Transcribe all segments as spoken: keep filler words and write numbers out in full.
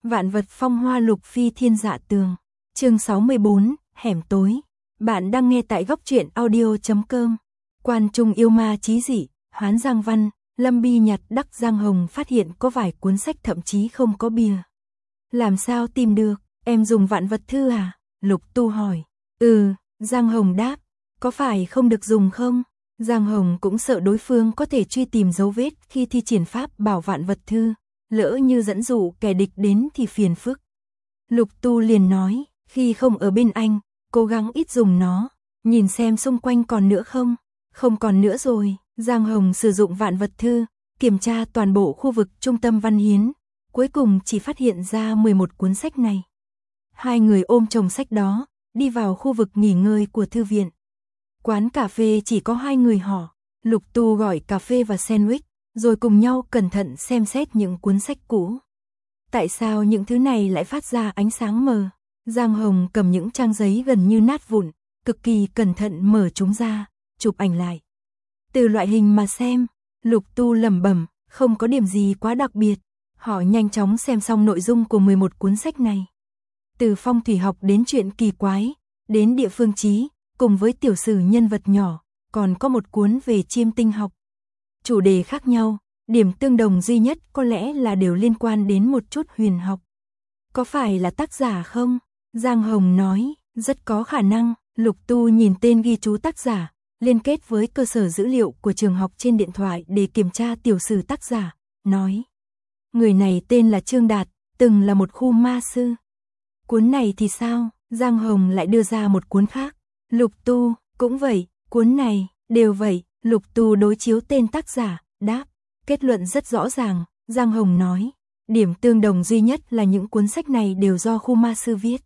Vạn vật phong hoa lục phi thiên dạ tường. Chương sáu mươi bốn, hẻm tối. Bạn đang nghe tại góc truyện audio chấm com. Quan trung yêu ma chí dị, Hoán Giang Văn, Lâm Bi nhặt đắc Giang Hồng phát hiện có vài cuốn sách thậm chí không có bìa. Làm sao tìm được, em dùng vạn vật thư à? Lục Tu hỏi. Ừ, Giang Hồng đáp. Có phải không được dùng không? Giang Hồng cũng sợ đối phương có thể truy tìm dấu vết khi thi triển pháp bảo vạn vật thư, lỡ như dẫn dụ kẻ địch đến thì phiền phức. Lục Tu liền nói, khi không ở bên anh, cố gắng ít dùng nó, nhìn xem xung quanh còn nữa không? Không còn nữa rồi. Giang Hồng sử dụng vạn vật thư, kiểm tra toàn bộ khu vực trung tâm văn hiến, cuối cùng chỉ phát hiện ra mười một cuốn sách này. Hai người ôm chồng sách đó, đi vào khu vực nghỉ ngơi của thư viện. Quán cà phê chỉ có hai người họ, Lục Tu gọi cà phê và sandwich, rồi cùng nhau cẩn thận xem xét những cuốn sách cũ. Tại sao những thứ này lại phát ra ánh sáng mờ? Giang Hồng cầm những trang giấy gần như nát vụn, cực kỳ cẩn thận mở chúng ra, chụp ảnh lại. Từ loại hình mà xem, Lục Tu lẩm bẩm, không có điểm gì quá đặc biệt. Họ nhanh chóng xem xong nội dung của mười một cuốn sách này. Từ phong thủy học đến chuyện kỳ quái, đến địa phương chí, cùng với tiểu sử nhân vật nhỏ, còn có một cuốn về chiêm tinh học. Chủ đề khác nhau, điểm tương đồng duy nhất có lẽ là đều liên quan đến một chút huyền học. Có phải là tác giả không? Giang Hồng nói, rất có khả năng. Lục Tu nhìn tên ghi chú tác giả, liên kết với cơ sở dữ liệu của trường học trên điện thoại để kiểm tra tiểu sử tác giả, nói. Người này tên là Trương Đạt, từng là một khu ma sư. Cuốn này thì sao? Giang Hồng lại đưa ra một cuốn khác. Lục Tu, cũng vậy, cuốn này, đều vậy. Lục Tu đối chiếu tên tác giả, đáp. Kết luận rất rõ ràng, Giang Hồng nói. Điểm tương đồng duy nhất là những cuốn sách này đều do khu ma sư viết.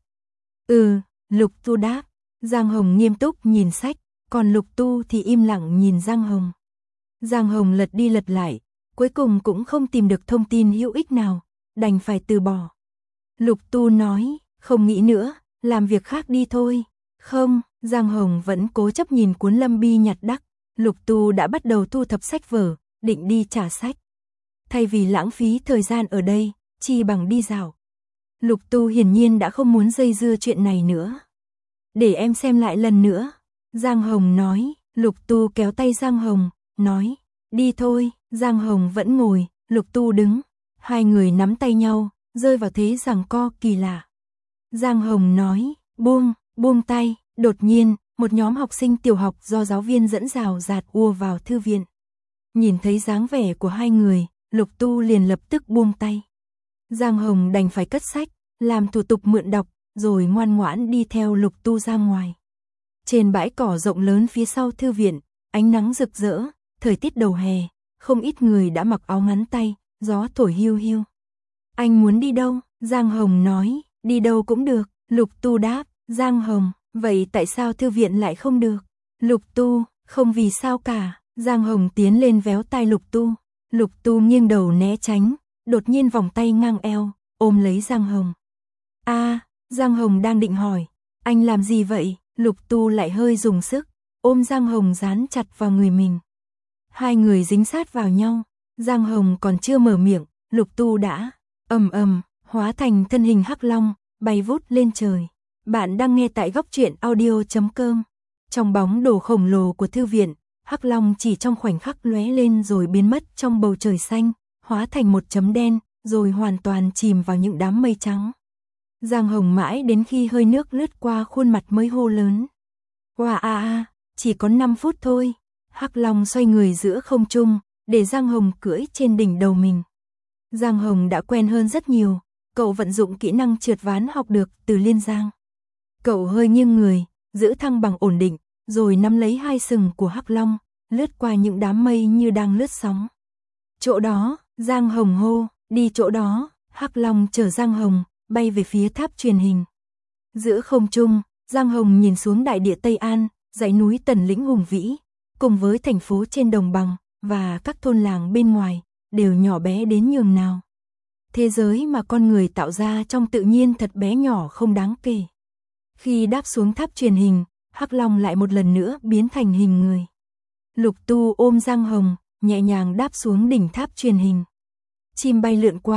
Ừ, Lục Tu đáp. Giang Hồng nghiêm túc nhìn sách, còn Lục Tu thì im lặng nhìn Giang Hồng. Giang Hồng lật đi lật lại, cuối cùng cũng không tìm được thông tin hữu ích nào, đành phải từ bỏ. Lục Tu nói, không nghĩ nữa, làm việc khác đi thôi. Không, Giang Hồng vẫn cố chấp nhìn cuốn Lâm Bi nhặt đắc. Lục Tu đã bắt đầu thu thập sách vở, định đi trả sách. Thay vì lãng phí thời gian ở đây, chi bằng đi dạo. Lục Tu hiển nhiên đã không muốn dây dưa chuyện này nữa. Để em xem lại lần nữa. Giang Hồng nói. Lục Tu kéo tay Giang Hồng, nói. Đi thôi. Giang Hồng vẫn ngồi, Lục Tu đứng. Hai người nắm tay nhau, rơi vào thế giằng co kỳ lạ. Giang Hồng nói. Buông, buông tay. Đột nhiên, một nhóm học sinh tiểu học do giáo viên dẫn rào rạt ùa vào thư viện. Nhìn thấy dáng vẻ của hai người, Lục Tu liền lập tức buông tay. Giang Hồng đành phải cất sách, làm thủ tục mượn đọc, rồi ngoan ngoãn đi theo Lục Tu ra ngoài. Trên bãi cỏ rộng lớn phía sau thư viện, ánh nắng rực rỡ, thời tiết đầu hè, không ít người đã mặc áo ngắn tay, gió thổi hiu hiu. Anh muốn đi đâu? Giang Hồng nói, đi đâu cũng được. Lục Tu đáp, Giang Hồng, vậy tại sao thư viện lại không được? Lục Tu, không vì sao cả. Giang Hồng tiến lên véo tai Lục Tu. Lục Tu nghiêng đầu né tránh, đột nhiên vòng tay ngang eo, ôm lấy Giang Hồng. A, à, Giang Hồng đang định hỏi, anh làm gì vậy? Lục Tu lại hơi dùng sức, ôm Giang Hồng dán chặt vào người mình. Hai người dính sát vào nhau, Giang Hồng còn chưa mở miệng, Lục Tu đã ầm ầm hóa thành thân hình hắc long, bay vút lên trời. Bạn đang nghe tại góc truyện audio chấm com. Trong bóng đồ khổng lồ của thư viện, hắc long chỉ trong khoảnh khắc lóe lên rồi biến mất trong bầu trời xanh, hóa thành một chấm đen, rồi hoàn toàn chìm vào những đám mây trắng. Giang Hồng mãi đến khi hơi nước lướt qua khuôn mặt mới hô lớn. Wow a a, chỉ có năm phút thôi. Hắc long xoay người giữa không trung, để Giang Hồng cưỡi trên đỉnh đầu mình. Giang Hồng đã quen hơn rất nhiều, cậu vận dụng kỹ năng trượt ván học được từ Liên Giang. Cậu hơi nghiêng người, giữ thăng bằng ổn định, rồi nắm lấy hai sừng của hắc long, lướt qua những đám mây như đang lướt sóng. Chỗ đó, Giang Hồng hô, đi chỗ đó. Hắc long chở Giang Hồng, bay về phía tháp truyền hình. Giữa không trung, Giang Hồng nhìn xuống đại địa Tây An, dãy núi Tần Lĩnh hùng vĩ, cùng với thành phố trên đồng bằng, và các thôn làng bên ngoài, đều nhỏ bé đến nhường nào. Thế giới mà con người tạo ra trong tự nhiên thật bé nhỏ không đáng kể. Khi đáp xuống tháp truyền hình, hắc long lại một lần nữa biến thành hình người. Lục Tu ôm Giang Hồng, nhẹ nhàng đáp xuống đỉnh tháp truyền hình. Chim bay lượn qua,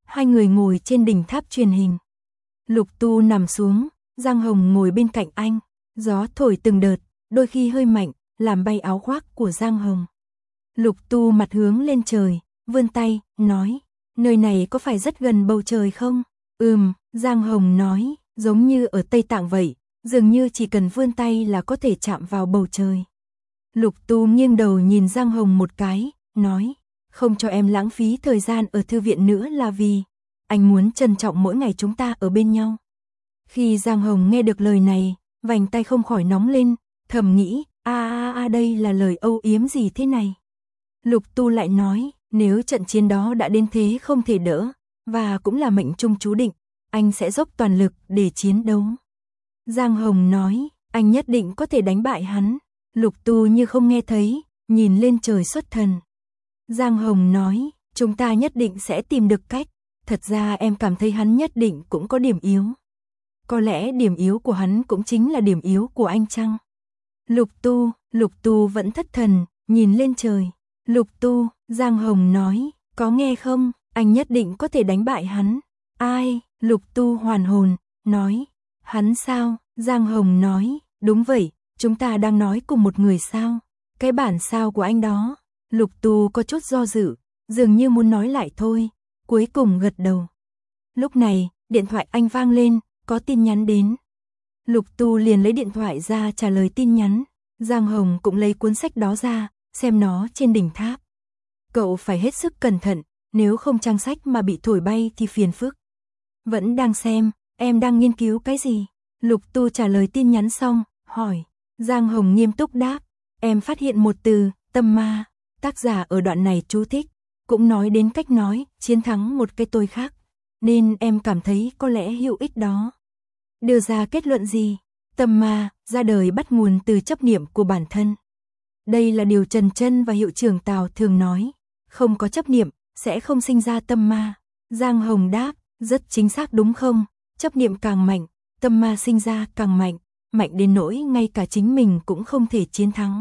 hai người ngồi trên đỉnh tháp truyền hình. Lục Tu nằm xuống, Giang Hồng ngồi bên cạnh anh, gió thổi từng đợt, đôi khi hơi mạnh, làm bay áo khoác của Giang Hồng. Lục Tu mặt hướng lên trời, vươn tay, nói, nơi này có phải rất gần bầu trời không? Ừm, Giang Hồng nói, giống như ở Tây Tạng vậy, dường như chỉ cần vươn tay là có thể chạm vào bầu trời. Lục Tu nghiêng đầu nhìn Giang Hồng một cái, nói, không cho em lãng phí thời gian ở thư viện nữa là vì anh muốn trân trọng mỗi ngày chúng ta ở bên nhau. Khi Giang Hồng nghe được lời này, vành tay không khỏi nóng lên, thầm nghĩ, a a a đây là lời âu yếm gì thế này? Lục Tu lại nói, nếu trận chiến đó đã đến thế không thể đỡ, và cũng là mệnh trung chú định, anh sẽ dốc toàn lực để chiến đấu. Giang Hồng nói, anh nhất định có thể đánh bại hắn. Lục Tu như không nghe thấy, nhìn lên trời xuất thần. Giang Hồng nói, chúng ta nhất định sẽ tìm được cách. Thật ra em cảm thấy hắn nhất định cũng có điểm yếu. Có lẽ điểm yếu của hắn cũng chính là điểm yếu của anh chăng? Lục Tu, Lục Tu vẫn thất thần, nhìn lên trời. Lục Tu, Giang Hồng nói, có nghe không, anh nhất định có thể đánh bại hắn. Ai? Lục Tu hoàn hồn, nói, hắn sao? Giang Hồng nói, đúng vậy, chúng ta đang nói cùng một người sao? Cái bản sao của anh đó. Lục Tu có chút do dự, dường như muốn nói lại thôi, cuối cùng gật đầu. Lúc này, điện thoại anh vang lên, có tin nhắn đến. Lục Tu liền lấy điện thoại ra trả lời tin nhắn. Giang Hồng cũng lấy cuốn sách đó ra, xem nó trên đỉnh tháp. Cậu phải hết sức cẩn thận, nếu không trang sách mà bị thổi bay thì phiền phức. Vẫn đang xem, em đang nghiên cứu cái gì? Lục Tu trả lời tin nhắn xong, hỏi. Giang Hồng nghiêm túc đáp, em phát hiện một từ, tâm ma. Tác giả ở đoạn này chú thích, cũng nói đến cách nói, chiến thắng một cái tôi khác. Nên em cảm thấy có lẽ hữu ích đó. Đưa ra kết luận gì? Tâm ma, ra đời bắt nguồn từ chấp niệm của bản thân. Đây là điều Trần Trân và hiệu trưởng Tào thường nói. Không có chấp niệm, sẽ không sinh ra tâm ma. Giang Hồng đáp, rất chính xác đúng không? Chấp niệm càng mạnh, tâm ma sinh ra càng mạnh. Mạnh đến nỗi ngay cả chính mình cũng không thể chiến thắng.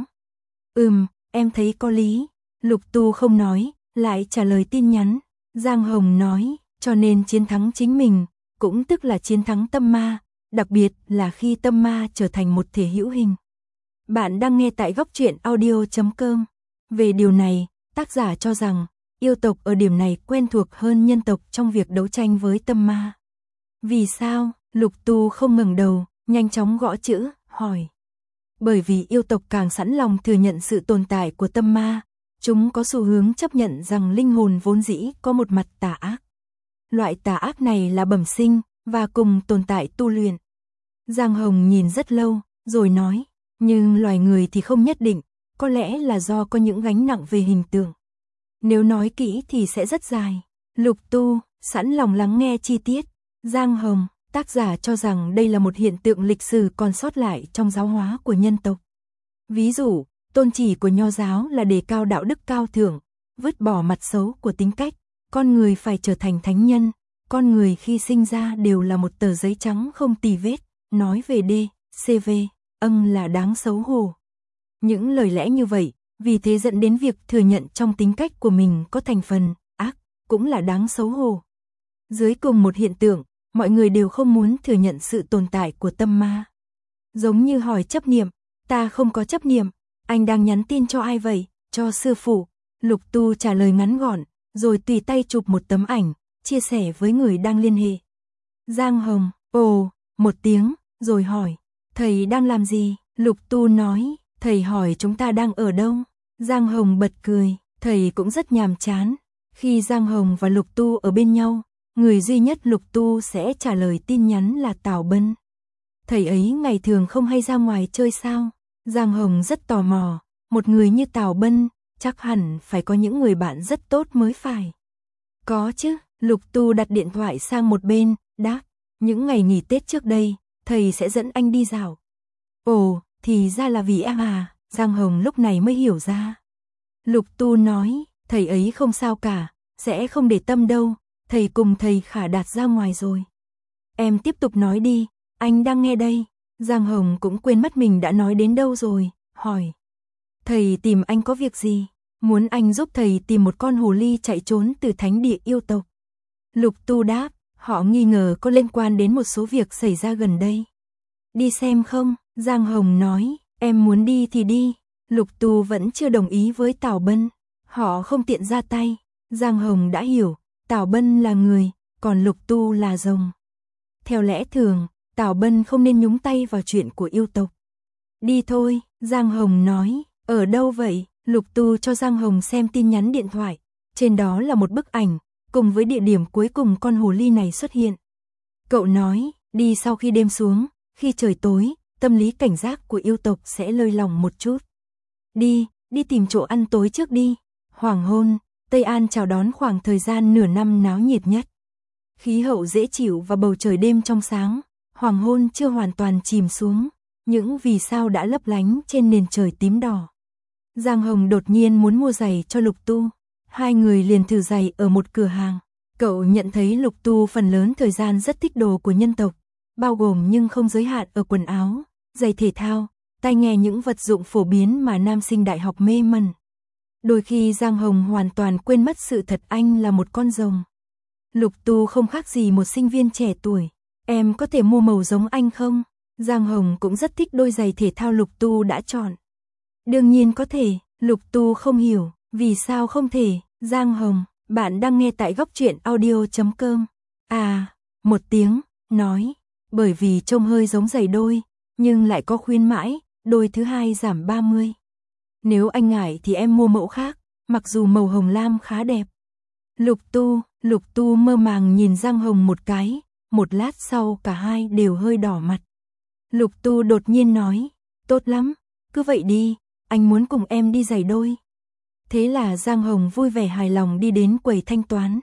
Ừm, em thấy có lý. Lục Tu không nói, lại trả lời tin nhắn. Giang Hồng nói, cho nên chiến thắng chính mình, cũng tức là chiến thắng tâm ma, đặc biệt là khi tâm ma trở thành một thể hữu hình. Bạn đang nghe tại góc truyện audio chấm com. Về điều này, tác giả cho rằng, yêu tộc ở điểm này quen thuộc hơn nhân tộc trong việc đấu tranh với tâm ma. Vì sao? Lục Tu không ngẩng đầu, nhanh chóng gõ chữ, hỏi. Bởi vì yêu tộc càng sẵn lòng thừa nhận sự tồn tại của tâm ma, chúng có xu hướng chấp nhận rằng linh hồn vốn dĩ có một mặt tà ác. Loại tà ác này là bẩm sinh, và cùng tồn tại tu luyện. Giang Hồng nhìn rất lâu, rồi nói, nhưng loài người thì không nhất định, có lẽ là do có những gánh nặng về hình tượng. Nếu nói kỹ thì sẽ rất dài. Lục Tu, sẵn lòng lắng nghe chi tiết. Giang Hồng, tác giả cho rằng đây là một hiện tượng lịch sử còn sót lại trong giáo hóa của nhân tộc. Ví dụ, tôn chỉ của Nho giáo là đề cao đạo đức cao thượng, vứt bỏ mặt xấu của tính cách, con người phải trở thành thánh nhân, con người khi sinh ra đều là một tờ giấy trắng không tì vết, nói về D, C V, âng là đáng xấu hổ. Những lời lẽ như vậy, vì thế dẫn đến việc thừa nhận trong tính cách của mình có thành phần ác, cũng là đáng xấu hổ. Dưới cùng một hiện tượng, mọi người đều không muốn thừa nhận sự tồn tại của tâm ma. Giống như hỏi chấp niệm, ta không có chấp niệm, anh đang nhắn tin cho ai vậy? Cho sư phụ. Lục Tu trả lời ngắn gọn, rồi tùy tay chụp một tấm ảnh, chia sẻ với người đang liên hệ. Giang Hồng, ồ, một tiếng, rồi hỏi, thầy đang làm gì? Lục Tu nói, thầy hỏi chúng ta đang ở đâu? Giang Hồng bật cười, thầy cũng rất nhàm chán. Khi Giang Hồng và Lục Tu ở bên nhau, người duy nhất Lục Tu sẽ trả lời tin nhắn là Tào Bân. Thầy ấy ngày thường không hay ra ngoài chơi sao? Giang Hồng rất tò mò, một người như Tào Bân, chắc hẳn phải có những người bạn rất tốt mới phải. Có chứ, Lục Tu đặt điện thoại sang một bên, đáp, những ngày nghỉ Tết trước đây, thầy sẽ dẫn anh đi dạo. Ồ, thì ra là vì em à, Giang Hồng lúc này mới hiểu ra. Lục Tu nói, thầy ấy không sao cả, sẽ không để tâm đâu, thầy cùng thầy Khả Đạt ra ngoài rồi. Em tiếp tục nói đi, anh đang nghe đây. Giang Hồng cũng quên mất mình đã nói đến đâu rồi, hỏi. Thầy tìm anh có việc gì? Muốn anh giúp thầy tìm một con hồ ly chạy trốn từ thánh địa yêu tộc. Lục Tu đáp, họ nghi ngờ có liên quan đến một số việc xảy ra gần đây. Đi xem không? Giang Hồng nói, em muốn đi thì đi. Lục Tu vẫn chưa đồng ý với Tào Bân. Họ không tiện ra tay. Giang Hồng đã hiểu, Tào Bân là người, còn Lục Tu là rồng. Theo lẽ thường, Tào Bân không nên nhúng tay vào chuyện của yêu tộc. Đi thôi, Giang Hồng nói, ở đâu vậy? Lục Tu cho Giang Hồng xem tin nhắn điện thoại. Trên đó là một bức ảnh, cùng với địa điểm cuối cùng con hồ ly này xuất hiện. Cậu nói, đi sau khi đêm xuống, khi trời tối, tâm lý cảnh giác của yêu tộc sẽ lơi lỏng một chút. Đi, đi tìm chỗ ăn tối trước đi. Hoàng hôn, Tây An chào đón khoảng thời gian nửa năm náo nhiệt nhất. Khí hậu dễ chịu và bầu trời đêm trong sáng, hoàng hôn chưa hoàn toàn chìm xuống, những vì sao đã lấp lánh trên nền trời tím đỏ. Giang Hồng đột nhiên muốn mua giày cho Lục Tu. Hai người liền thử giày ở một cửa hàng. Cậu nhận thấy Lục Tu phần lớn thời gian rất thích đồ của nhân tộc, bao gồm nhưng không giới hạn ở quần áo, giày thể thao, tai nghe, những vật dụng phổ biến mà nam sinh đại học mê mẩn. Đôi khi Giang Hồng hoàn toàn quên mất sự thật anh là một con rồng. Lục Tu không khác gì một sinh viên trẻ tuổi. Em có thể mua màu giống anh không? Giang Hồng cũng rất thích đôi giày thể thao Lục Tu đã chọn. Đương nhiên có thể. Lục Tu không hiểu, vì sao không thể? Giang Hồng, bạn đang nghe tại góc truyện audio chấm com. À, một tiếng, nói, bởi vì trông hơi giống giày đôi, nhưng lại có khuyến mãi, đôi thứ hai giảm ba mươi. Nếu anh ngại thì em mua mẫu khác, mặc dù màu hồng lam khá đẹp. Lục Tu, Lục Tu mơ màng nhìn Giang Hồng một cái, một lát sau cả hai đều hơi đỏ mặt. Lục Tu đột nhiên nói, tốt lắm, cứ vậy đi, anh muốn cùng em đi giày đôi. Thế là Giang Hồng vui vẻ hài lòng đi đến quầy thanh toán.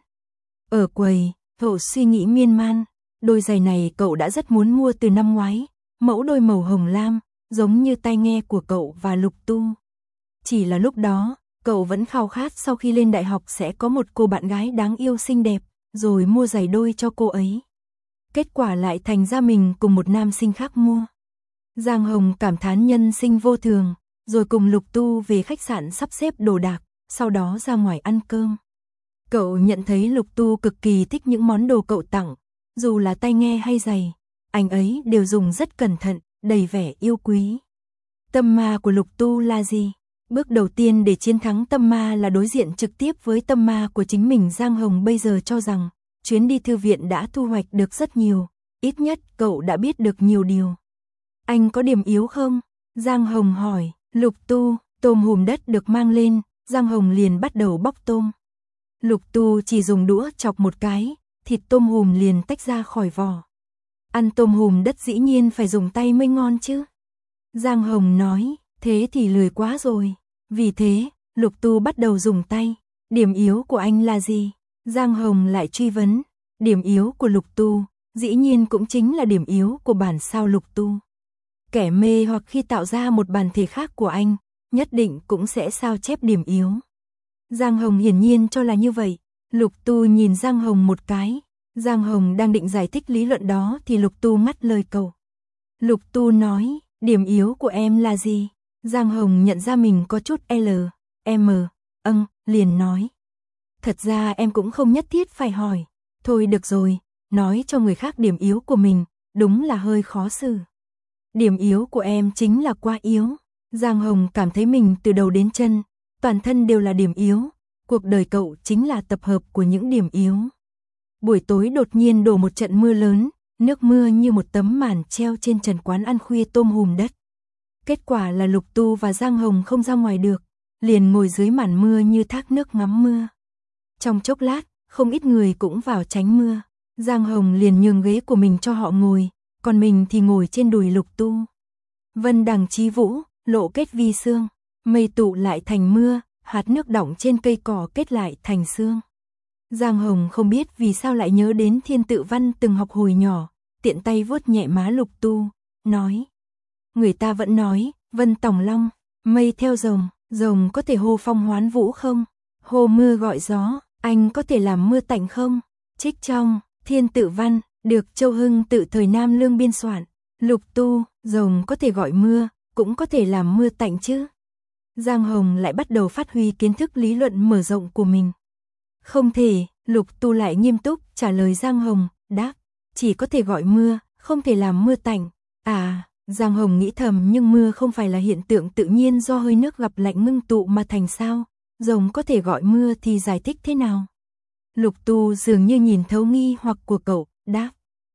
Ở quầy, cậu suy nghĩ miên man, đôi giày này cậu đã rất muốn mua từ năm ngoái, mẫu đôi màu hồng lam, giống như tai nghe của cậu và Lục Tu. Chỉ là lúc đó, cậu vẫn khao khát sau khi lên đại học sẽ có một cô bạn gái đáng yêu xinh đẹp, rồi mua giày đôi cho cô ấy. Kết quả lại thành ra mình cùng một nam sinh khác mua. Giang Hồng cảm thán nhân sinh vô thường, rồi cùng Lục Tu về khách sạn sắp xếp đồ đạc, sau đó ra ngoài ăn cơm. Cậu nhận thấy Lục Tu cực kỳ thích những món đồ cậu tặng, dù là tai nghe hay giày, anh ấy đều dùng rất cẩn thận, đầy vẻ yêu quý. Tâm ma của Lục Tu là gì? Bước đầu tiên để chiến thắng tâm ma là đối diện trực tiếp với tâm ma của chính mình. Giang Hồng bây giờ cho rằng, chuyến đi thư viện đã thu hoạch được rất nhiều, ít nhất cậu đã biết được nhiều điều. Anh có điểm yếu không? Giang Hồng hỏi. Lục Tu, tôm hùm đất được mang lên, Giang Hồng liền bắt đầu bóc tôm. Lục Tu chỉ dùng đũa chọc một cái, thịt tôm hùm liền tách ra khỏi vỏ. Ăn tôm hùm đất dĩ nhiên phải dùng tay mới ngon chứ. Giang Hồng nói, thế thì lười quá rồi. Vì thế, Lục Tu bắt đầu dùng tay. Điểm yếu của anh là gì? Giang Hồng lại truy vấn. Điểm yếu của Lục Tu, dĩ nhiên cũng chính là điểm yếu của bản sao Lục Tu. Kẻ mê hoặc khi tạo ra một bản thể khác của anh, nhất định cũng sẽ sao chép điểm yếu. Giang Hồng hiển nhiên cho là như vậy. Lục Tu nhìn Giang Hồng một cái. Giang Hồng đang định giải thích lý luận đó thì Lục Tu ngắt lời cậu. Lục Tu nói, điểm yếu của em là gì? Giang Hồng nhận ra mình có chút L, M, âng, liền nói. Thật ra em cũng không nhất thiết phải hỏi. Thôi được rồi, nói cho người khác điểm yếu của mình, đúng là hơi khó xử. Điểm yếu của em chính là quá yếu. Giang Hồng cảm thấy mình từ đầu đến chân, toàn thân đều là điểm yếu. Cuộc đời cậu chính là tập hợp của những điểm yếu. Buổi tối đột nhiên đổ một trận mưa lớn, nước mưa như một tấm màn treo trên trần quán ăn khuya tôm hùm đất. Kết quả là Lục Tu và Giang Hồng không ra ngoài được, liền ngồi dưới màn mưa như thác nước ngắm mưa. Trong chốc lát, không ít người cũng vào tránh mưa. Giang Hồng liền nhường ghế của mình cho họ ngồi, còn mình thì ngồi trên đùi Lục Tu. Vân đằng chí vũ, lộ kết vi sương, mây tụ lại thành mưa, hạt nước đọng trên cây cỏ kết lại thành sương. Giang Hồng không biết vì sao lại nhớ đến thiên tự văn từng học hồi nhỏ, tiện tay vuốt nhẹ má Lục Tu, nói. Người ta vẫn nói, vân tòng long, mây theo rồng, rồng có thể hô phong hoán vũ không? Hô mưa gọi gió, anh có thể làm mưa tạnh không? Trích trong, thiên tự văn, được Châu Hưng tự thời Nam Lương biên soạn. Lục Tu, rồng có thể gọi mưa, cũng có thể làm mưa tạnh chứ? Giang Hồng lại bắt đầu phát huy kiến thức lý luận mở rộng của mình. Không thể, Lục Tu lại nghiêm túc trả lời Giang Hồng, đáp, chỉ có thể gọi mưa, không thể làm mưa tạnh. À, Giang Hồng nghĩ thầm, nhưng mưa không phải là hiện tượng tự nhiên do hơi nước gặp lạnh ngưng tụ mà thành sao? Rồng có thể gọi mưa thì giải thích thế nào? Lục Tu dường như nhìn thấu nghi hoặc của cậu, đáp.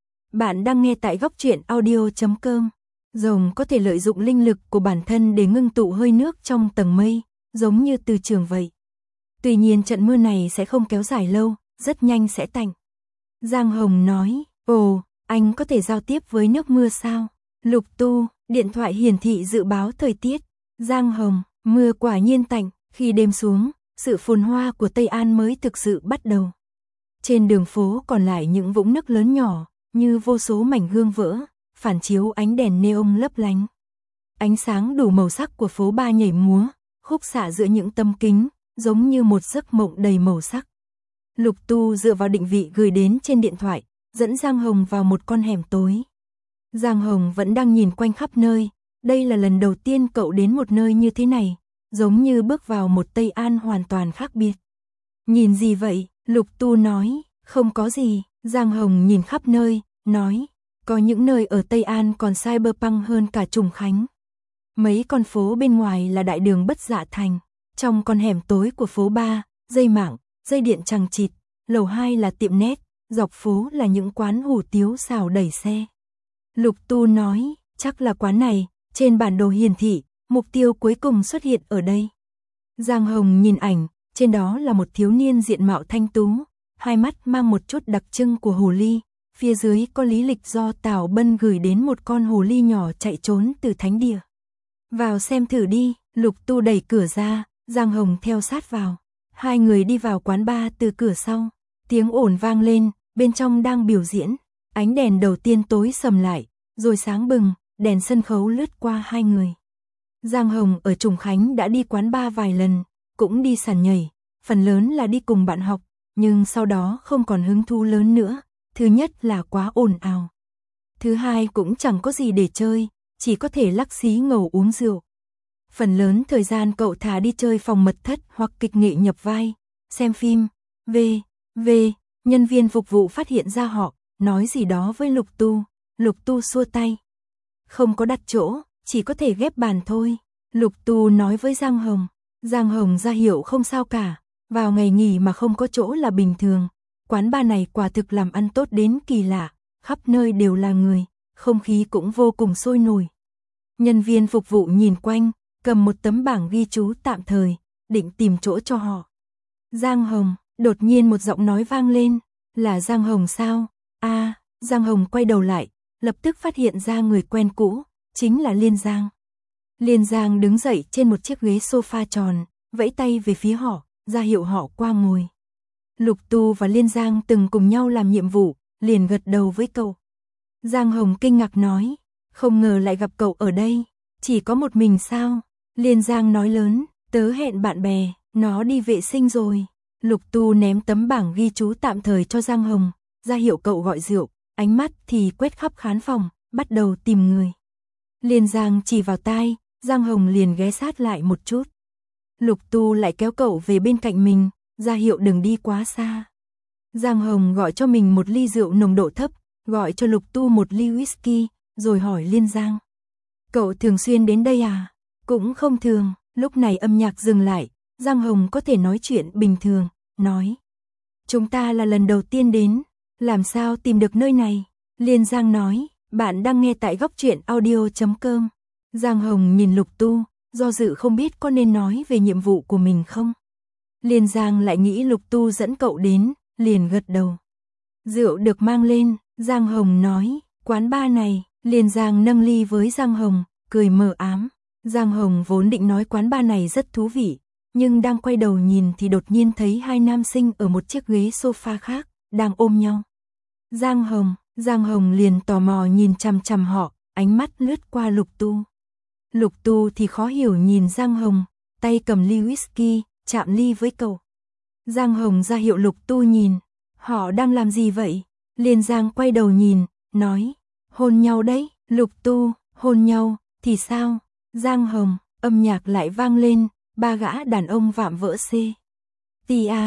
Bạn đang nghe tại góc truyện audio chấm com. Rồng có thể lợi dụng linh lực của bản thân để ngưng tụ hơi nước trong tầng mây, giống như từ trường vậy. Tuy nhiên trận mưa này sẽ không kéo dài lâu, rất nhanh sẽ tạnh. Giang Hồng nói, ồ, anh có thể giao tiếp với nước mưa sao? Lục Tu, điện thoại hiển thị dự báo thời tiết. Giang Hồng, mưa quả nhiên tạnh, khi đêm xuống, sự phồn hoa của Tây An mới thực sự bắt đầu. Trên đường phố còn lại những vũng nước lớn nhỏ, như vô số mảnh gương vỡ, phản chiếu ánh đèn neon lấp lánh. Ánh sáng đủ màu sắc của phố Ba nhảy múa, khúc xạ giữa những tấm kính, giống như một giấc mộng đầy màu sắc. Lục Tu dựa vào định vị gửi đến trên điện thoại, dẫn Giang Hồng vào một con hẻm tối. Giang Hồng vẫn đang nhìn quanh khắp nơi, đây là lần đầu tiên cậu đến một nơi như thế này, giống như bước vào một Tây An hoàn toàn khác biệt. Nhìn gì vậy? Lục Tu nói, không có gì. Giang Hồng nhìn khắp nơi, nói, có những nơi ở Tây An còn cyberpunk hơn cả Trùng Khánh. Mấy con phố bên ngoài là đại đường Bất Dạ Thành, trong con hẻm tối của phố Ba, dây mạng, dây điện chằng chịt, lầu hai là tiệm nét, dọc phố là những quán hủ tiếu xào đẩy xe. Lục Tu nói, chắc là quán này, trên bản đồ hiển thị, mục tiêu cuối cùng xuất hiện ở đây. Giang Hồng nhìn ảnh, trên đó là một thiếu niên diện mạo thanh tú, hai mắt mang một chút đặc trưng của hồ ly, phía dưới có lý lịch do Tào Bân gửi đến một con hồ ly nhỏ chạy trốn từ thánh địa. Vào xem thử đi. Lục Tu đẩy cửa ra, Giang Hồng theo sát vào. Hai người đi vào quán bar từ cửa sau, tiếng ồn vang lên, bên trong đang biểu diễn, ánh đèn đầu tiên tối sầm lại, rồi sáng bừng, đèn sân khấu lướt qua hai người. Giang Hồng ở Trùng Khánh đã đi quán bar vài lần, cũng đi sàn nhảy, phần lớn là đi cùng bạn học, nhưng sau đó không còn hứng thú lớn nữa, thứ nhất là quá ồn ào. Thứ hai cũng chẳng có gì để chơi, chỉ có thể lắc xí ngầu uống rượu. Phần lớn thời gian cậu thà đi chơi phòng mật thất hoặc kịch nghệ nhập vai, xem phim. V, V, nhân viên phục vụ phát hiện ra họ, nói gì đó với Lục Tu. Lục Tu xua tay. Không có đặt chỗ, chỉ có thể ghép bàn thôi. Lục Tu nói với Giang Hồng. Giang Hồng ra hiệu không sao cả, vào ngày nghỉ mà không có chỗ là bình thường. Quán bar này quả thực làm ăn tốt đến kỳ lạ, khắp nơi đều là người, không khí cũng vô cùng sôi nổi. Nhân viên phục vụ nhìn quanh, cầm một tấm bảng ghi chú tạm thời, định tìm chỗ cho họ. Giang Hồng, đột nhiên một giọng nói vang lên, là Giang Hồng sao? A, à, Giang Hồng quay đầu lại, lập tức phát hiện ra người quen cũ, chính là Liên Giang. Liên Giang đứng dậy trên một chiếc ghế sofa tròn, vẫy tay về phía họ, ra hiệu họ qua ngồi. Lục Tu và Liên Giang từng cùng nhau làm nhiệm vụ, liền gật đầu với cậu. Giang Hồng kinh ngạc nói, không ngờ lại gặp cậu ở đây, chỉ có một mình sao? Liên Giang nói lớn, tớ hẹn bạn bè, nó đi vệ sinh rồi. Lục Tu ném tấm bảng ghi chú tạm thời cho Giang Hồng, ra hiệu cậu gọi rượu, ánh mắt thì quét khắp khán phòng, bắt đầu tìm người. Liên Giang chỉ vào tai, Giang Hồng liền ghé sát lại một chút. Lục Tu lại kéo cậu về bên cạnh mình, ra hiệu đừng đi quá xa. Giang Hồng gọi cho mình một ly rượu nồng độ thấp, gọi cho Lục Tu một ly whisky, rồi hỏi Liên Giang. Cậu thường xuyên đến đây à? Cũng không thường. Lúc này âm nhạc dừng lại, Giang Hồng có thể nói chuyện bình thường, nói. Chúng ta là lần đầu tiên đến, làm sao tìm được nơi này? Liên Giang nói, bạn đang nghe tại góc truyện audio chấm com. Giang Hồng nhìn Lục Tu, do dự không biết có nên nói về nhiệm vụ của mình không. Liên Giang lại nghĩ Lục Tu dẫn cậu đến, liền gật đầu. Rượu được mang lên, Giang Hồng nói, quán bar này. Liên Giang nâng ly với Giang Hồng, cười mờ ám. Giang Hồng vốn định nói quán bar này rất thú vị, nhưng đang quay đầu nhìn thì đột nhiên thấy hai nam sinh ở một chiếc ghế sofa khác, đang ôm nhau. Giang Hồng, Giang Hồng liền tò mò nhìn chằm chằm họ, ánh mắt lướt qua Lục Tu. Lục Tu thì khó hiểu nhìn Giang Hồng, tay cầm ly whisky, chạm ly với cậu. Giang Hồng ra hiệu Lục Tu nhìn, họ đang làm gì vậy? Liên Giang quay đầu nhìn, nói, hôn nhau đấy. Lục Tu, hôn nhau, thì sao? Giang Hồng, âm nhạc lại vang lên, ba gã đàn ông vạm vỡ C. Tia,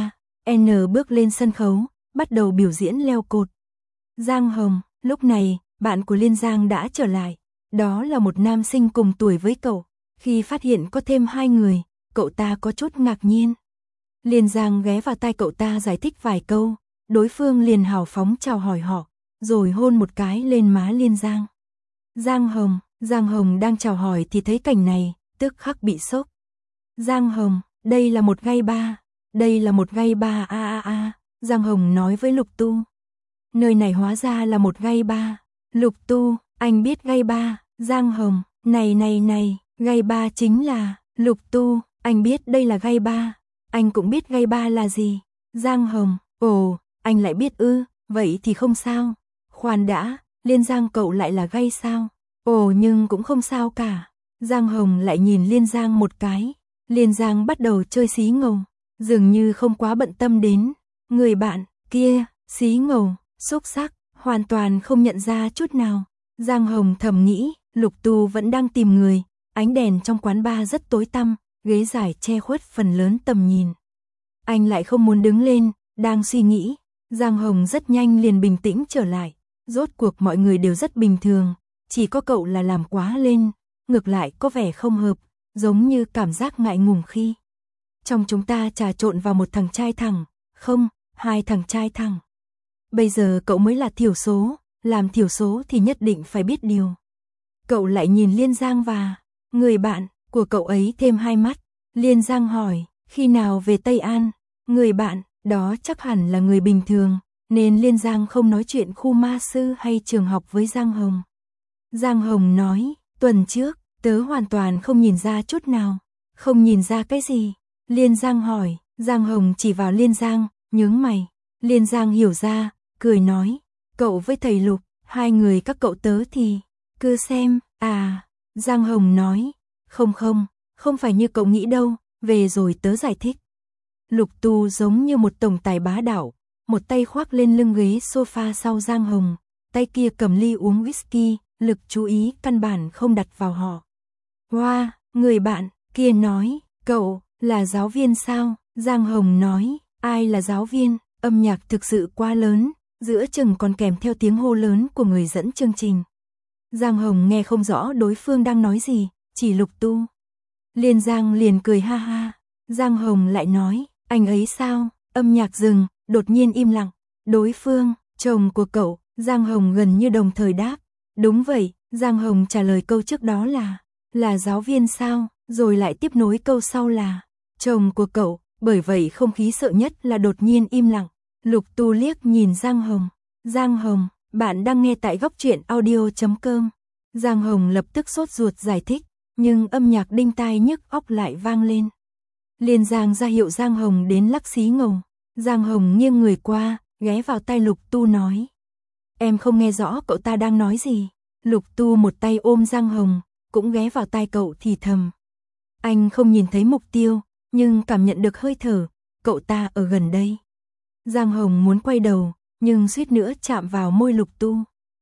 N bước lên sân khấu, bắt đầu biểu diễn leo cột. Giang Hồng, lúc này, bạn của Liên Giang đã trở lại. Đó là một nam sinh cùng tuổi với cậu. Khi phát hiện có thêm hai người, cậu ta có chút ngạc nhiên. Liên Giang ghé vào tai cậu ta giải thích vài câu, đối phương liền hào phóng chào hỏi họ, rồi hôn một cái lên má Liên Giang. Giang Hồng, Giang Hồng đang chào hỏi thì thấy cảnh này, tức khắc bị sốc. Giang Hồng, đây là một gay bar, đây là một gay bar a a a, Giang Hồng nói với Lục Tu. Nơi này hóa ra là một gay bar. Lục Tu, anh biết gay bar. Giang Hồng, này này này, gay bar chính là, Lục Tu, anh biết đây là gay bar. Anh cũng biết gay bar là gì. Giang Hồng, ồ, anh lại biết ư, vậy thì không sao. Khoan đã, Liên Giang cậu lại là gay sao? Ồ nhưng cũng không sao cả. Giang Hồng lại nhìn Liên Giang một cái. Liên Giang bắt đầu chơi xí ngầu, dường như không quá bận tâm đến người bạn kia, xí ngầu, xúc sắc, hoàn toàn không nhận ra chút nào. Giang Hồng thầm nghĩ, Lục Tu vẫn đang tìm người, ánh đèn trong quán bar rất tối tăm, ghế dài che khuất phần lớn tầm nhìn. Anh lại không muốn đứng lên, đang suy nghĩ, Giang Hồng rất nhanh liền bình tĩnh trở lại, rốt cuộc mọi người đều rất bình thường, chỉ có cậu là làm quá lên, ngược lại có vẻ không hợp, giống như cảm giác ngại ngùng khi trong chúng ta trà trộn vào một thằng trai thẳng, không, hai thằng trai thẳng. Bây giờ cậu mới là thiểu số, làm thiểu số thì nhất định phải biết điều. Cậu lại nhìn Liên Giang và người bạn của cậu ấy thêm hai mắt. Liên Giang hỏi, khi nào về Tây An? Người bạn, đó chắc hẳn là người bình thường, nên Liên Giang không nói chuyện khu ma sư hay trường học với Giang Hồng. Giang Hồng nói, tuần trước, tớ hoàn toàn không nhìn ra chút nào. Không nhìn ra cái gì? Liên Giang hỏi, Giang Hồng chỉ vào Liên Giang, nhướng mày. Liên Giang hiểu ra, cười nói, cậu với thầy Lục, hai người các cậu tớ thì, cứ xem, à, Giang Hồng nói, không không, không phải như cậu nghĩ đâu, về rồi tớ giải thích. Lục Tu giống như một tổng tài bá đạo, một tay khoác lên lưng ghế sofa sau Giang Hồng, tay kia cầm ly uống whisky, lực chú ý căn bản không đặt vào họ. Wow, người bạn kia nói, cậu là giáo viên sao? Giang Hồng nói, ai là giáo viên? Âm nhạc thực sự quá lớn, giữa chừng còn kèm theo tiếng hô lớn của người dẫn chương trình. Giang Hồng nghe không rõ đối phương đang nói gì, chỉ Lục Tu. Liên Giang liền cười ha ha. Giang Hồng lại nói, anh ấy sao? Âm nhạc dừng, đột nhiên im lặng. Đối phương, chồng của cậu, Giang Hồng gần như đồng thời đáp. Đúng vậy, Giang Hồng trả lời câu trước đó là, là giáo viên sao? Rồi lại tiếp nối câu sau là, chồng của cậu. Bởi vậy không khí sợ nhất là đột nhiên im lặng. Lục Tu liếc nhìn Giang Hồng. Giang Hồng, bạn đang nghe tại góc truyện audio chấm com. Giang Hồng lập tức sốt ruột giải thích, nhưng âm nhạc đinh tai nhức óc lại vang lên. Liên Giang ra hiệu Giang Hồng đến lắc xí ngầu. Giang Hồng nghiêng người qua, ghé vào tai Lục Tu nói. Em không nghe rõ cậu ta đang nói gì. Lục Tu một tay ôm Giang Hồng, cũng ghé vào tai cậu thì thầm. Anh không nhìn thấy mục tiêu, nhưng cảm nhận được hơi thở, cậu ta ở gần đây. Giang Hồng muốn quay đầu, nhưng suýt nữa chạm vào môi Lục Tu.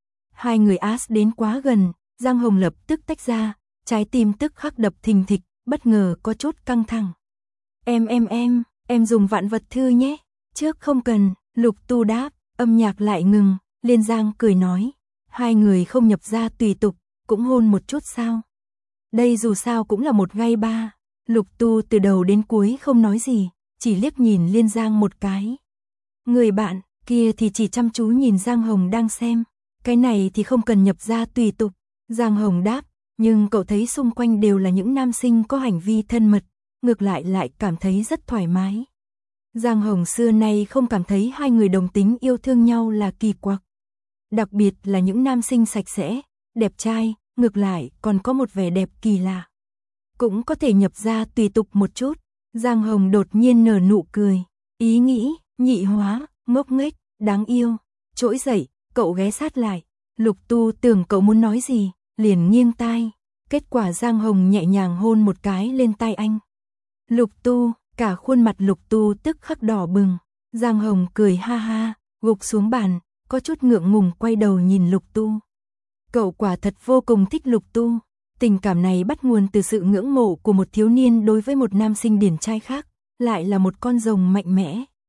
Hai người áp đến quá gần, Giang Hồng lập tức tách ra, trái tim tức khắc đập thình thịch, bất ngờ có chút căng thẳng. Em em em, em dùng vạn vật thư nhé. Trước không cần, Lục Tu đáp, âm nhạc lại ngừng, Liên Giang cười nói. Hai người không nhập ra tùy tục, cũng hôn một chút sao. Đây dù sao cũng là một gay bar. Lục Tu từ đầu đến cuối không nói gì, chỉ liếc nhìn Liên Giang một cái. Người bạn kia thì chỉ chăm chú nhìn Giang Hồng đang xem. Cái này thì không cần nhập ra tùy tục. Giang Hồng đáp, nhưng cậu thấy xung quanh đều là những nam sinh có hành vi thân mật, ngược lại lại cảm thấy rất thoải mái. Giang Hồng xưa nay không cảm thấy hai người đồng tính yêu thương nhau là kỳ quặc. Đặc biệt là những nam sinh sạch sẽ, đẹp trai, ngược lại còn có một vẻ đẹp kỳ lạ. Cũng có thể nhập ra tùy tục một chút. Giang Hồng đột nhiên nở nụ cười. Ý nghĩ, nhị hóa, ngốc nghếch, đáng yêu. Trỗi dậy, cậu ghé sát lại. Lục Tu tưởng cậu muốn nói gì, liền nghiêng tai. Kết quả Giang Hồng nhẹ nhàng hôn một cái lên tai anh. Lục Tu, cả khuôn mặt Lục Tu tức khắc đỏ bừng. Giang Hồng cười ha ha, gục xuống bàn, có chút ngượng ngùng quay đầu nhìn Lục Tu. Cậu quả thật vô cùng thích Lục Tu. Tình cảm này bắt nguồn từ sự ngưỡng mộ của một thiếu niên đối với một nam sinh điển trai khác, lại là một con rồng mạnh mẽ.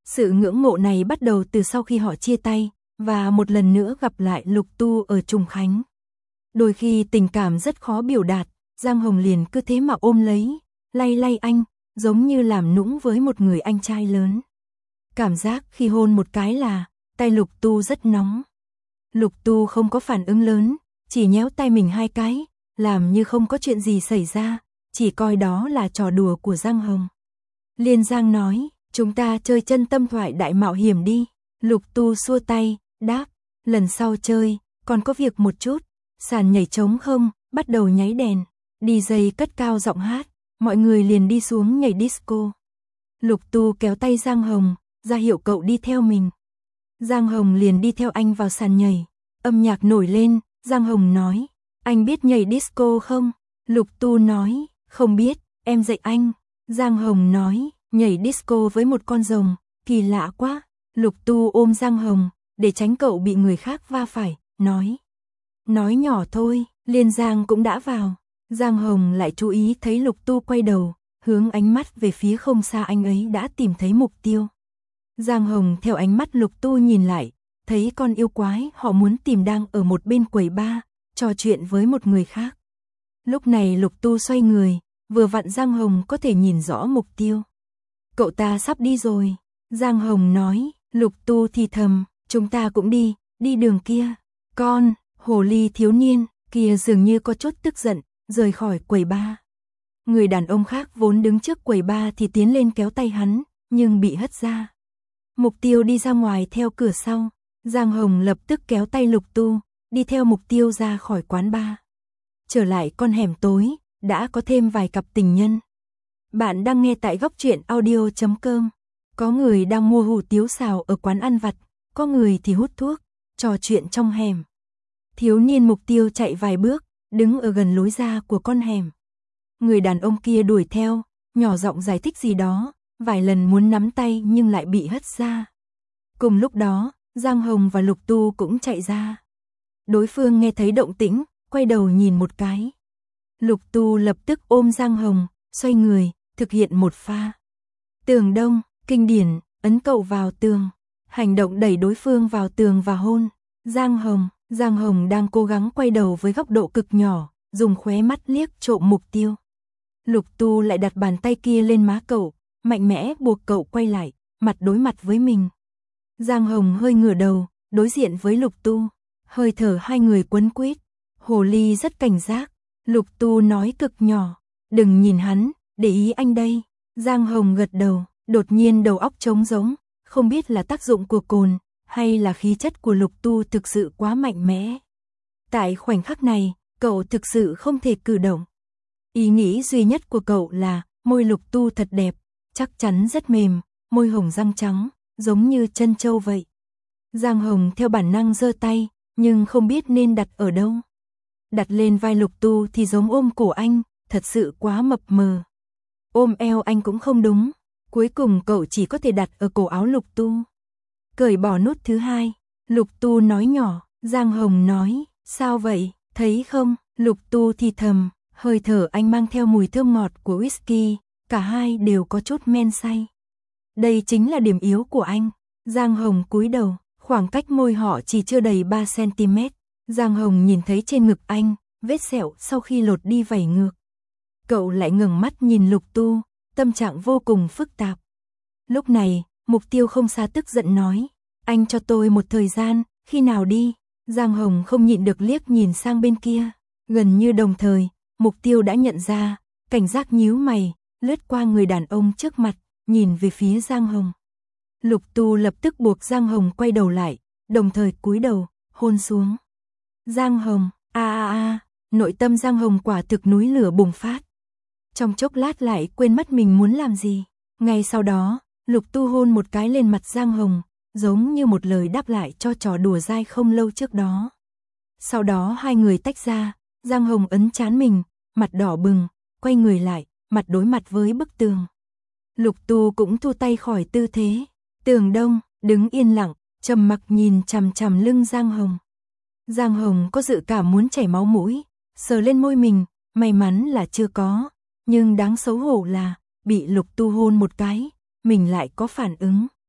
Sự ngưỡng mộ này bắt đầu từ sau khi họ chia tay, và một lần nữa gặp lại Lục Tu ở Trùng Khánh. Đôi khi tình cảm rất khó biểu đạt, Giang Hồng liền cứ thế mà ôm lấy, lay lay anh, giống như làm nũng với một người anh trai lớn. Cảm giác khi hôn một cái là, tay Lục Tu rất nóng. Lục Tu không có phản ứng lớn, chỉ nhéo tay mình hai cái, làm như không có chuyện gì xảy ra, chỉ coi đó là trò đùa của Giang Hồng. Liên Giang nói, chúng ta chơi chân tâm thoại đại mạo hiểm đi. Lục Tu xua tay, đáp, lần sau chơi, còn có việc một chút. Sàn nhảy trống không, bắt đầu nháy đèn. đi jây cất cao giọng hát, mọi người liền đi xuống nhảy disco. Lục Tu kéo tay Giang Hồng, ra hiệu cậu đi theo mình. Giang Hồng liền đi theo anh vào sàn nhảy. Âm nhạc nổi lên, Giang Hồng nói, anh biết nhảy disco không? Lục Tu nói, không biết, em dạy anh. Giang Hồng nói, nhảy disco với một con rồng, kỳ lạ quá. Lục Tu ôm Giang Hồng, để tránh cậu bị người khác va phải, nói. Nói nhỏ thôi, Liên Giang cũng đã vào. Giang Hồng lại chú ý thấy Lục Tu quay đầu, hướng ánh mắt về phía không xa, anh ấy đã tìm thấy mục tiêu. Giang Hồng theo ánh mắt Lục Tu nhìn lại, thấy con yêu quái họ muốn tìm đang ở một bên quầy bar, trò chuyện với một người khác. Lúc này Lục Tu xoay người, vừa vặn Giang Hồng có thể nhìn rõ mục tiêu. Cậu ta sắp đi rồi. Giang Hồng nói, Lục Tu thì thầm, chúng ta cũng đi, đi đường kia. Con, hồ ly thiếu niên, kia dường như có chút tức giận, rời khỏi quầy bar. Người đàn ông khác vốn đứng trước quầy bar thì tiến lên kéo tay hắn, nhưng bị hất ra. Mục tiêu đi ra ngoài theo cửa sau. Giang Hồng lập tức kéo tay Lục Tu, đi theo mục tiêu ra khỏi quán bar. Trở lại con hẻm tối, đã có thêm vài cặp tình nhân. Bạn đang nghe tại góc truyện audio chấm com. Có người đang mua hủ tiếu xào ở quán ăn vặt, có người thì hút thuốc, trò chuyện trong hẻm. Thiếu niên mục tiêu chạy vài bước, đứng ở gần lối ra của con hẻm. Người đàn ông kia đuổi theo, nhỏ giọng giải thích gì đó, vài lần muốn nắm tay nhưng lại bị hất ra. Cùng lúc đó, Giang Hồng và Lục Tu cũng chạy ra. Đối phương nghe thấy động tĩnh, quay đầu nhìn một cái. Lục Tu lập tức ôm Giang Hồng, xoay người, thực hiện một pha. Tường đông, kinh điển, ấn cậu vào tường. Hành động đẩy đối phương vào tường và hôn. Giang Hồng, Giang Hồng đang cố gắng quay đầu với góc độ cực nhỏ, dùng khóe mắt liếc trộm mục tiêu. Lục Tu lại đặt bàn tay kia lên má cậu, mạnh mẽ buộc cậu quay lại, mặt đối mặt với mình. Giang Hồng hơi ngửa đầu, đối diện với Lục Tu. Hơi thở hai người quấn quýt. Hồ ly rất cảnh giác. Lục Tu nói cực nhỏ, đừng nhìn hắn, để ý anh đây. Giang Hồng gật đầu, đột nhiên đầu óc trống rỗng, không biết là tác dụng của cồn, hay là khí chất của Lục Tu thực sự quá mạnh mẽ. Tại khoảnh khắc này, cậu thực sự không thể cử động. Ý nghĩ duy nhất của cậu là, môi Lục Tu thật đẹp, chắc chắn rất mềm, môi hồng răng trắng, giống như chân trâu vậy. Giang Hồng theo bản năng giơ tay, nhưng không biết nên đặt ở đâu. Đặt lên vai Lục Tu thì giống ôm cổ anh, thật sự quá mập mờ. Ôm eo anh cũng không đúng, cuối cùng cậu chỉ có thể đặt ở cổ áo Lục Tu. Cởi bỏ nút thứ hai, Lục Tu nói nhỏ, Giang Hồng nói, sao vậy, thấy không? Lục Tu thì thầm, hơi thở anh mang theo mùi thơm ngọt của whisky, cả hai đều có chút men say. Đây chính là điểm yếu của anh. Giang Hồng cúi đầu, khoảng cách môi họ chỉ chưa đầy ba xăng ti mét. Giang Hồng nhìn thấy trên ngực anh, vết sẹo sau khi lột đi vảy ngược. Cậu lại ngẩng mắt nhìn Lục Tu, tâm trạng vô cùng phức tạp. Lúc này, mục tiêu không xa tức giận nói, anh cho tôi một thời gian, khi nào đi? Giang Hồng không nhịn được liếc nhìn sang bên kia. Gần như đồng thời, mục tiêu đã nhận ra, cảnh giác nhíu mày, lướt qua người đàn ông trước mặt, nhìn về phía Giang Hồng. Lục Tu lập tức buộc Giang Hồng quay đầu lại, đồng thời cúi đầu, hôn xuống. Giang Hồng, a a a, nội tâm Giang Hồng quả thực núi lửa bùng phát. Trong chốc lát lại quên mất mình muốn làm gì. Ngay sau đó, Lục Tu hôn một cái lên mặt Giang Hồng, giống như một lời đáp lại cho trò đùa dai không lâu trước đó. Sau đó hai người tách ra, Giang Hồng ấn trán mình, mặt đỏ bừng, quay người lại, mặt đối mặt với bức tường. Lục Tu cũng thu tay khỏi tư thế. Tường đông, đứng yên lặng, trầm mặc nhìn chằm chằm lưng Giang Hồng. Giang Hồng có dự cảm muốn chảy máu mũi, sờ lên môi mình, may mắn là chưa có, nhưng đáng xấu hổ là, bị Lục Tu hôn một cái, mình lại có phản ứng.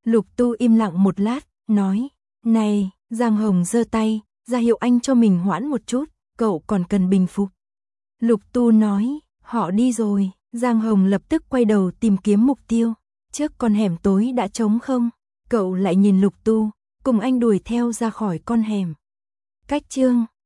Lục Tu im lặng một lát, nói, này, Giang Hồng giơ tay, ra hiệu anh cho mình hoãn một chút, cậu còn cần bình phục. Lục Tu nói, họ đi rồi, Giang Hồng lập tức quay đầu tìm kiếm mục tiêu, trước con hẻm tối đã trống không, cậu lại nhìn Lục Tu, cùng anh đuổi theo ra khỏi con hẻm. Cách chương